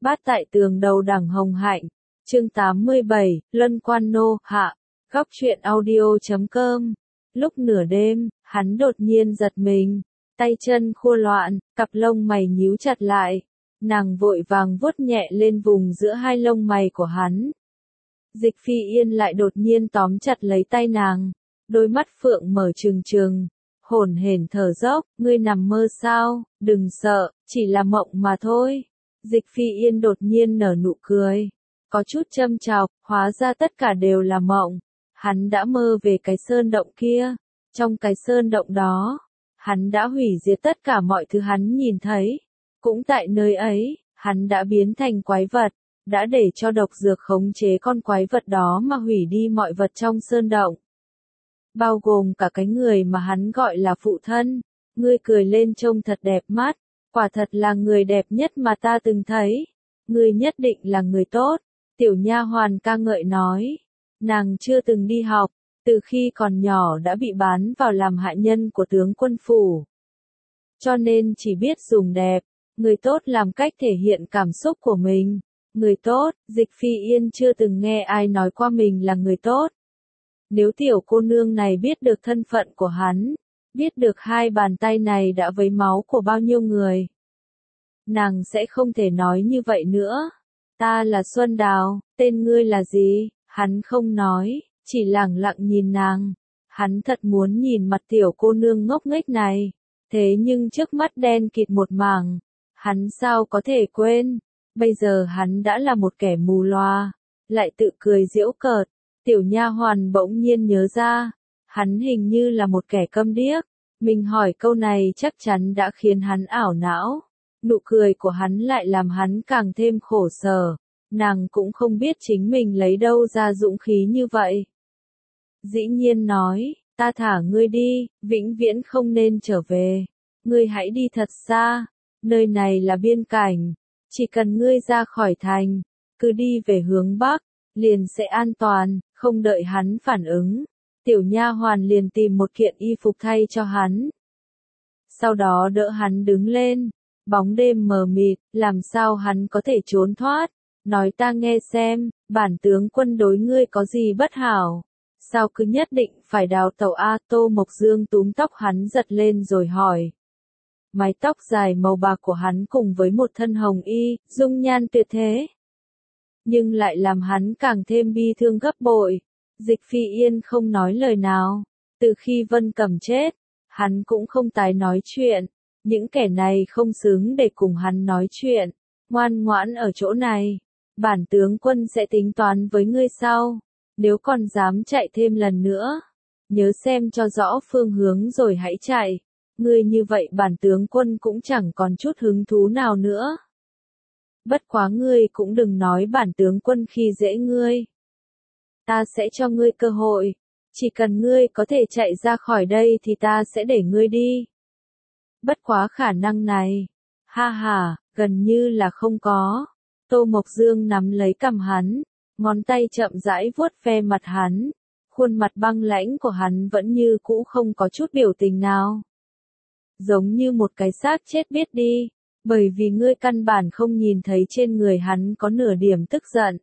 Bát tại tường đầu đẳng hồng hạnh, chương 87, Luân Quan Nô, hạ, góc truyện audio.com. Lúc nửa đêm, hắn đột nhiên giật mình, tay chân khua loạn, cặp lông mày nhíu chặt lại. Nàng vội vàng vuốt nhẹ lên vùng giữa hai lông mày của hắn. Dịch Phi Yên lại đột nhiên tóm chặt lấy tay nàng, đôi mắt phượng mở trừng trừng, hổn hển thở dốc, ngươi nằm mơ sao, đừng sợ, chỉ là mộng mà thôi. Dịch Phi Yên đột nhiên nở nụ cười, có chút châm chọc, hóa ra tất cả đều là mộng. Hắn đã mơ về cái sơn động kia, trong cái sơn động đó, hắn đã hủy diệt tất cả mọi thứ hắn nhìn thấy. Cũng tại nơi ấy, hắn đã biến thành quái vật, đã để cho độc dược khống chế con quái vật đó mà hủy đi mọi vật trong sơn động. Bao gồm cả cái người mà hắn gọi là phụ thân. Ngươi cười lên trông thật đẹp mắt, quả thật là người đẹp nhất mà ta từng thấy. Ngươi nhất định là người tốt, tiểu nha hoàn ca ngợi nói. Nàng chưa từng đi học, từ khi còn nhỏ đã bị bán vào làm hạ nhân của tướng quân phủ. Cho nên chỉ biết dùng đẹp, người tốt làm cách thể hiện cảm xúc của mình. Người tốt, Dịch Phi Yên chưa từng nghe ai nói qua mình là người tốt. Nếu tiểu cô nương này biết được thân phận của hắn, biết được hai bàn tay này đã vấy máu của bao nhiêu người, nàng sẽ không thể nói như vậy nữa. Ta là Xuân Đào, tên ngươi là gì? Hắn không nói, chỉ lẳng lặng nhìn nàng. Hắn thật muốn nhìn mặt tiểu cô nương ngốc nghếch này, thế nhưng trước mắt đen kịt một mảng, hắn sao có thể quên? Bây giờ hắn đã là một kẻ mù loa, lại tự cười giễu cợt. Tiểu nha hoàn bỗng nhiên nhớ ra, hắn hình như là một kẻ câm điếc. Mình hỏi câu này chắc chắn đã khiến hắn ảo não. Nụ cười của hắn lại làm hắn càng thêm khổ sở. Nàng cũng không biết chính mình lấy đâu ra dũng khí như vậy. Dĩ nhiên nói, ta thả ngươi đi, vĩnh viễn không nên trở về. Ngươi hãy đi thật xa, nơi này là biên cảnh. Chỉ cần ngươi ra khỏi thành, cứ đi về hướng Bắc, liền sẽ an toàn. Không đợi hắn phản ứng, tiểu nha hoàn liền tìm một kiện y phục thay cho hắn. Sau đó đỡ hắn đứng lên, bóng đêm mờ mịt, làm sao hắn có thể trốn thoát. Nói ta nghe xem, bản tướng quân đối ngươi có gì bất hảo? Sao cứ nhất định phải đào tẩu a? Tô Mộc Dương túm tóc hắn giật lên rồi hỏi. Mái tóc dài màu bạc của hắn cùng với một thân hồng y, dung nhan tuyệt thế, nhưng lại làm hắn càng thêm bi thương gấp bội. Dịch Phi Yên không nói lời nào. Từ khi Vân Cẩm chết, hắn cũng không tái nói chuyện. Những kẻ này không xứng để cùng hắn nói chuyện. Ngoan ngoãn ở chỗ này, bản tướng quân sẽ tính toán với ngươi sau. Nếu còn dám chạy thêm lần nữa, nhớ xem cho rõ phương hướng rồi hãy chạy. Ngươi như vậy bản tướng quân cũng chẳng còn chút hứng thú nào nữa. Bất quá ngươi cũng đừng nói bản tướng quân khi dễ ngươi. Ta sẽ cho ngươi cơ hội. Chỉ cần ngươi có thể chạy ra khỏi đây thì ta sẽ để ngươi đi. Bất quá khả năng này, ha ha, gần như là không có. Tô Mộc Dương nắm lấy cằm hắn, ngón tay chậm rãi vuốt ve mặt hắn. Khuôn mặt băng lãnh của hắn vẫn như cũ không có chút biểu tình nào. Giống như một cái xác chết biết đi. Bởi vì ngươi căn bản không nhìn thấy trên người hắn có nửa điểm tức giận.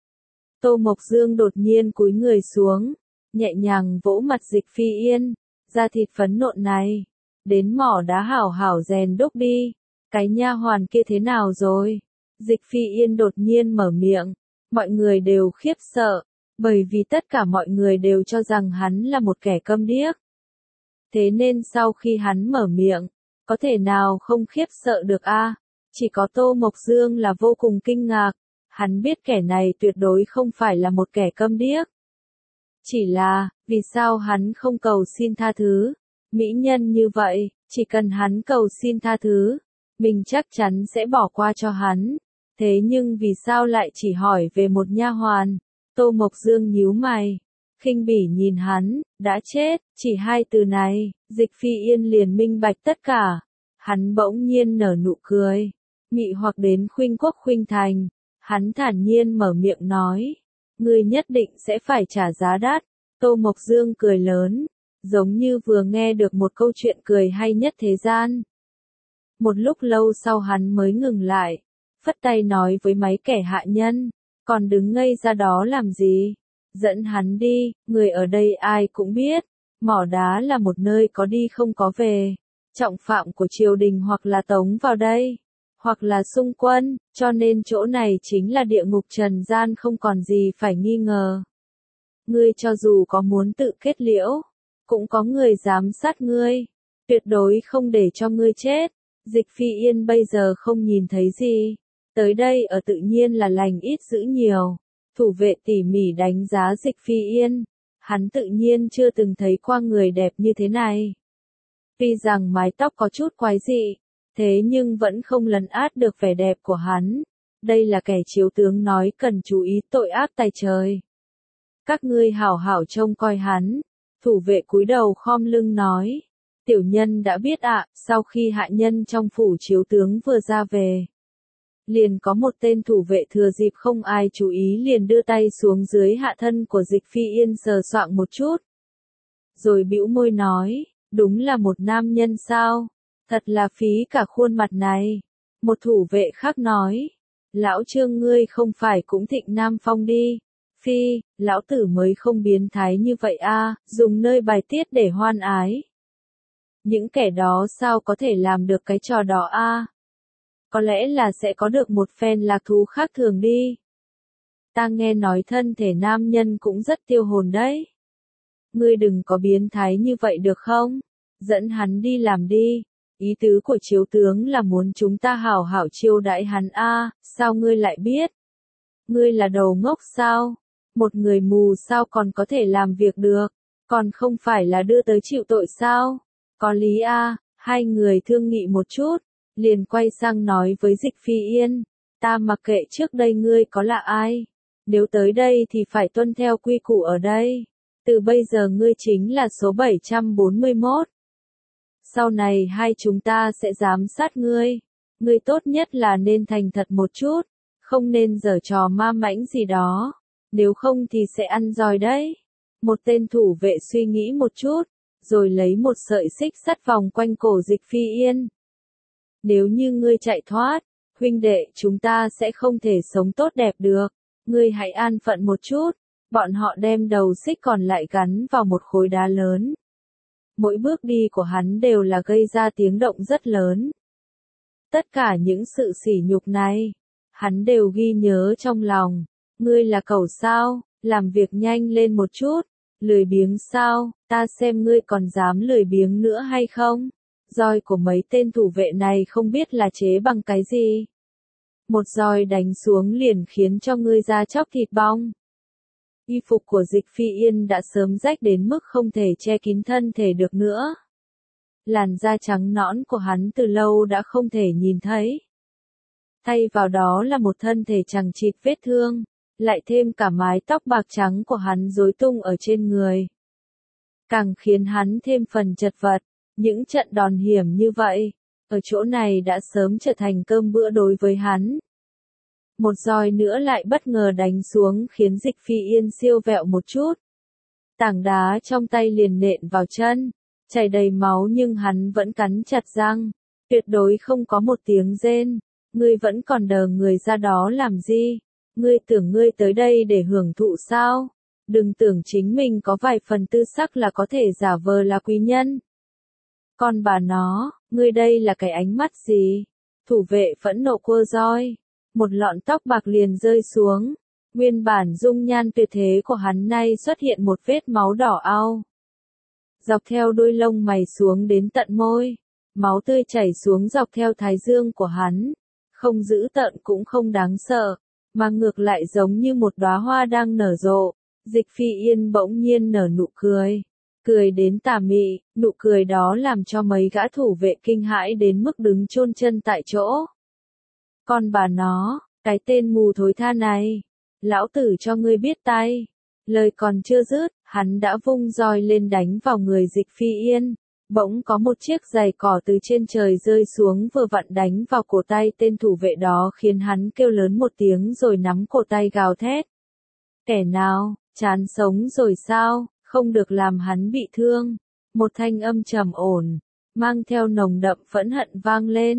Tô Mộc Dương đột nhiên cúi người xuống, nhẹ nhàng vỗ mặt Dịch Phi Yên. Da thịt phấn nộn này, đến mỏ đá hảo hảo rèn đúc đi. Cái nha hoàn kia thế nào rồi? Dịch Phi Yên đột nhiên mở miệng. Mọi người đều khiếp sợ, bởi vì tất cả mọi người đều cho rằng hắn là một kẻ câm điếc. Thế nên sau khi hắn mở miệng, có thể nào không khiếp sợ được a? Chỉ có Tô Mộc Dương là vô cùng kinh ngạc. Hắn biết kẻ này tuyệt đối không phải là một kẻ câm điếc. Chỉ là, vì sao hắn không cầu xin tha thứ? Mỹ nhân như vậy, chỉ cần hắn cầu xin tha thứ, mình chắc chắn sẽ bỏ qua cho hắn. Thế nhưng vì sao lại chỉ hỏi về một nha hoàn? Tô Mộc Dương nhíu mày, khinh bỉ nhìn hắn. Đã chết, chỉ hai từ này, Dịch Phi Yên liền minh bạch tất cả. Hắn bỗng nhiên nở nụ cười, mị hoặc đến khuynh quốc khuynh thành. Hắn thản nhiên mở miệng nói, ngươi nhất định sẽ phải trả giá đắt. Tô Mộc Dương cười lớn, giống như vừa nghe được một câu chuyện cười hay nhất thế gian. Một lúc lâu sau hắn mới ngừng lại, phất tay nói với mấy kẻ hạ nhân, còn đứng ngây ra đó làm gì? Dẫn hắn đi, người ở đây ai cũng biết, mỏ đá là một nơi có đi không có về, trọng phạm của triều đình hoặc là tống vào đây, hoặc là xung quân, cho nên chỗ này chính là địa ngục trần gian không còn gì phải nghi ngờ. Ngươi cho dù có muốn tự kết liễu, cũng có người giám sát ngươi, tuyệt đối không để cho ngươi chết. Dịch Phi Yên bây giờ không nhìn thấy gì, tới đây ở tự nhiên là lành ít dữ nhiều. Thủ vệ tỉ mỉ đánh giá Dịch Phi Yên, hắn tự nhiên chưa từng thấy qua người đẹp như thế này. Tuy rằng mái tóc có chút quái dị, thế nhưng vẫn không lấn át được vẻ đẹp của hắn. Đây là kẻ chiếu tướng nói cần chú ý tội ác tày trời. Các ngươi hảo hảo trông coi hắn. Thủ vệ cúi đầu khom lưng nói. Tiểu nhân đã biết ạ, sau khi hạ nhân trong phủ chiếu tướng vừa ra về. Liền có một tên thủ vệ thừa dịp không ai chú ý liền đưa tay xuống dưới hạ thân của Dịch Phi Yên sờ soạng một chút. Rồi bĩu môi nói, đúng là một nam nhân sao? Thật là phí cả khuôn mặt này. Một thủ vệ khác nói, lão Trương ngươi không phải cũng thịnh Nam Phong đi. Phi, lão tử mới không biến thái như vậy a, dùng nơi bài tiết để hoan ái. Những kẻ đó sao có thể làm được cái trò đó a? Có lẽ là sẽ có được một phen lạc thú khác thường đi. Ta nghe nói thân thể nam nhân cũng rất tiêu hồn đấy. Ngươi đừng có biến thái như vậy được không? Dẫn hắn đi làm đi. Ý tứ của chiếu tướng là muốn chúng ta hảo hảo chiêu đãi hắn a, sao ngươi lại biết? Ngươi là đầu ngốc sao? Một người mù sao còn có thể làm việc được? Còn không phải là đưa tới chịu tội sao? Có lý a, hai người thương nghị một chút, liền quay sang nói với Dịch Phi Yên, ta mặc kệ trước đây ngươi có là ai, nếu tới đây thì phải tuân theo quy củ ở đây, từ bây giờ ngươi chính là số 741. Sau này hai chúng ta sẽ giám sát ngươi, ngươi tốt nhất là nên thành thật một chút, không nên giở trò ma mãnh gì đó, nếu không thì sẽ ăn roi đấy. Một tên thủ vệ suy nghĩ một chút, rồi lấy một sợi xích sắt vòng quanh cổ Dịch Phi Yên. Nếu như ngươi chạy thoát, huynh đệ chúng ta sẽ không thể sống tốt đẹp được, ngươi hãy an phận một chút. Bọn họ đem đầu xích còn lại gắn vào một khối đá lớn. Mỗi bước đi của hắn đều là gây ra tiếng động rất lớn. Tất cả những sự sỉ nhục này, hắn đều ghi nhớ trong lòng. Ngươi là cẩu sao, làm việc nhanh lên một chút, lười biếng sao, ta xem ngươi còn dám lười biếng nữa hay không. Roi của mấy tên thủ vệ này không biết là chế bằng cái gì. Một roi đánh xuống liền khiến cho ngươi da chóc thịt bong. Y phục của Dịch Phi Yên đã sớm rách đến mức không thể che kín thân thể được nữa. Làn da trắng nõn của hắn từ lâu đã không thể nhìn thấy. Thay vào đó là một thân thể chằng chịt vết thương, lại thêm cả mái tóc bạc trắng của hắn rối tung ở trên người. Càng khiến hắn thêm phần chật vật, những trận đòn hiểm như vậy, ở chỗ này đã sớm trở thành cơm bữa đối với hắn. Một roi nữa lại bất ngờ đánh xuống khiến Dịch Phi Yên siêu vẹo một chút. Tảng đá trong tay liền nện vào chân, chảy đầy máu nhưng hắn vẫn cắn chặt răng, tuyệt đối không có một tiếng rên. Ngươi vẫn còn đờ người ra đó làm gì? Ngươi tưởng ngươi tới đây để hưởng thụ sao? Đừng tưởng chính mình có vài phần tư sắc là có thể giả vờ là quý nhân. Còn bà nó, ngươi đây là cái ánh mắt gì? Thủ vệ phẫn nộ quơ roi. Một lọn tóc bạc liền rơi xuống. Nguyên bản dung nhan tuyệt thế của hắn nay xuất hiện một vết máu đỏ ao. Dọc theo đuôi lông mày xuống đến tận môi. Máu tươi chảy xuống dọc theo thái dương của hắn. Không dữ tợn cũng không đáng sợ, mà ngược lại giống như một đóa hoa đang nở rộ. Dịch Phi Yên bỗng nhiên nở nụ cười. Cười đến tà mị, nụ cười đó làm cho mấy gã thủ vệ kinh hãi đến mức đứng chôn chân tại chỗ. Con bà nó, cái tên mù thối tha này, lão tử cho ngươi biết tay. Lời còn chưa dứt, hắn đã vung roi lên đánh vào người Dịch Phi Yên. Bỗng có một chiếc giày cỏ từ trên trời rơi xuống vừa vặn đánh vào cổ tay tên thủ vệ đó khiến hắn kêu lớn một tiếng rồi nắm cổ tay gào thét. Kẻ nào, chán sống rồi sao, không được làm hắn bị thương. Một thanh âm trầm ổn, mang theo nồng đậm phẫn hận vang lên.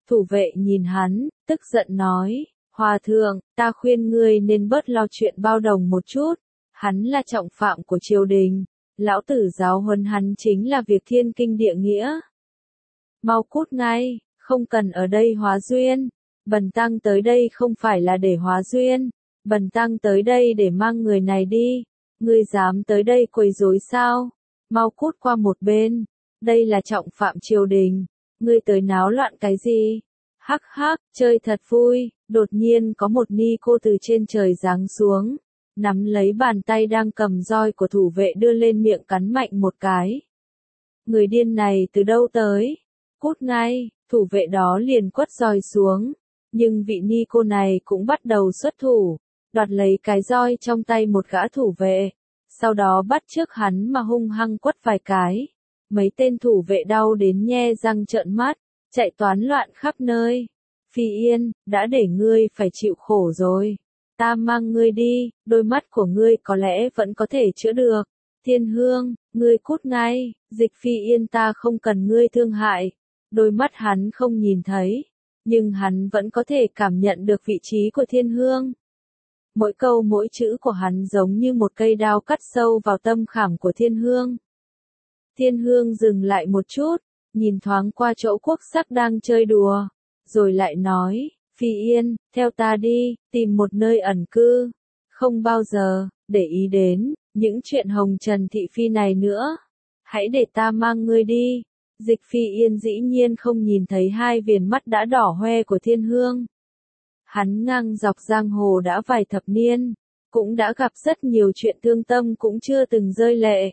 Thủ vệ nhìn hắn, tức giận nói, Hòa thượng, ta khuyên ngươi nên bớt lo chuyện bao đồng một chút, hắn là trọng phạm của triều đình, lão tử giáo huấn hắn chính là việc thiên kinh địa nghĩa. Mau cút ngay, không cần ở đây hóa duyên, bần tăng tới đây không phải là để hóa duyên, bần tăng tới đây để mang người này đi, ngươi dám tới đây quấy rối sao? Mau cút qua một bên, đây là trọng phạm triều đình, ngươi tới náo loạn cái gì? Hắc hắc, chơi thật vui, đột nhiên có một ni cô từ trên trời giáng xuống, nắm lấy bàn tay đang cầm roi của thủ vệ đưa lên miệng cắn mạnh một cái. Người điên này từ đâu tới? Cút ngay, thủ vệ đó liền quất roi xuống, nhưng vị ni cô này cũng bắt đầu xuất thủ, đoạt lấy cái roi trong tay một gã thủ vệ, sau đó bắt chước hắn mà hung hăng quất vài cái. Mấy tên thủ vệ đau đến nhe răng trợn mắt, chạy toán loạn khắp nơi. Phi Yên, đã để ngươi phải chịu khổ rồi. Ta mang ngươi đi, đôi mắt của ngươi có lẽ vẫn có thể chữa được. Thiên Hương, ngươi cút ngay, Dịch Phi Yên ta không cần ngươi thương hại. Đôi mắt hắn không nhìn thấy, nhưng hắn vẫn có thể cảm nhận được vị trí của Thiên Hương. Mỗi câu mỗi chữ của hắn giống như một cây đao cắt sâu vào tâm khảm của Thiên Hương. Thiên Hương dừng lại một chút, nhìn thoáng qua chỗ Quốc Sắc đang chơi đùa, rồi lại nói, Phi Yên, theo ta đi, tìm một nơi ẩn cư, không bao giờ, để ý đến, những chuyện hồng trần thị phi này nữa, hãy để ta mang ngươi đi. Dịch Phi Yên dĩ nhiên không nhìn thấy hai viền mắt đã đỏ hoe của Thiên Hương. Hắn ngang dọc giang hồ đã vài thập niên, cũng đã gặp rất nhiều chuyện thương tâm cũng chưa từng rơi lệ.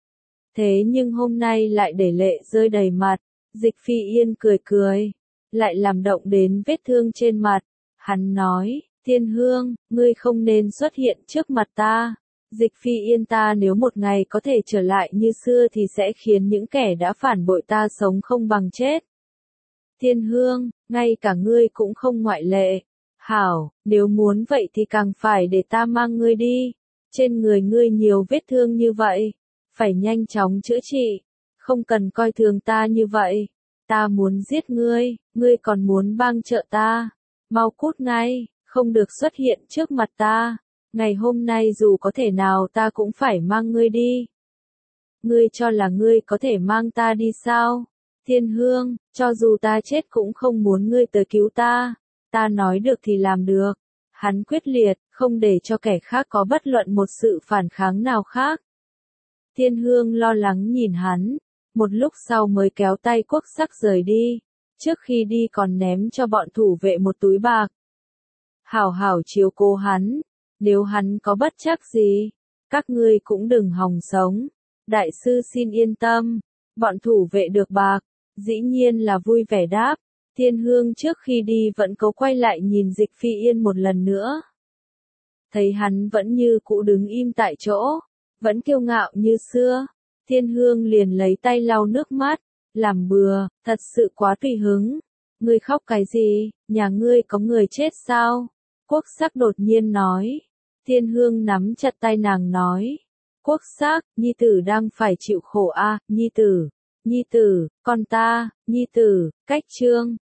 Thế nhưng hôm nay lại để lệ rơi đầy mặt, Dịch Phi Yên cười cười, lại làm động đến vết thương trên mặt. Hắn nói, Thiên Hương, ngươi không nên xuất hiện trước mặt ta. Dịch Phi Yên ta nếu một ngày có thể trở lại như xưa thì sẽ khiến những kẻ đã phản bội ta sống không bằng chết. Thiên Hương, ngay cả ngươi cũng không ngoại lệ. Hảo, nếu muốn vậy thì càng phải để ta mang ngươi đi. Trên người ngươi nhiều vết thương như vậy, phải nhanh chóng chữa trị, không cần coi thường ta như vậy. Ta muốn giết ngươi, ngươi còn muốn bang trợ ta. Mau cút ngay, không được xuất hiện trước mặt ta. Ngày hôm nay dù có thể nào ta cũng phải mang ngươi đi. Ngươi cho là ngươi có thể mang ta đi sao? Thiên Hương, cho dù ta chết cũng không muốn ngươi tới cứu ta. Ta nói được thì làm được. Hắn quyết liệt, không để cho kẻ khác có bất luận một sự phản kháng nào khác. Thiên Hương lo lắng nhìn hắn, một lúc sau mới kéo tay Quốc Sắc rời đi, trước khi đi còn ném cho bọn thủ vệ một túi bạc. Hảo hảo chiếu cố hắn, nếu hắn có bất trắc gì, các ngươi cũng đừng hòng sống. Đại sư xin yên tâm, bọn thủ vệ được bạc, dĩ nhiên là vui vẻ đáp. Thiên Hương trước khi đi vẫn cố quay lại nhìn Dịch Phi Yên một lần nữa. Thấy hắn vẫn như cũ đứng im tại chỗ, vẫn kiêu ngạo như xưa, Thiên Hương liền lấy tay lau nước mắt, làm bừa, thật sự quá tùy hứng. Ngươi khóc cái gì, nhà ngươi có người chết sao? Quốc Sắc đột nhiên nói. Thiên Hương nắm chặt tay nàng nói. Quốc Sắc, nhi tử đang phải chịu khổ a, nhi tử, con ta, nhi tử, cách chương.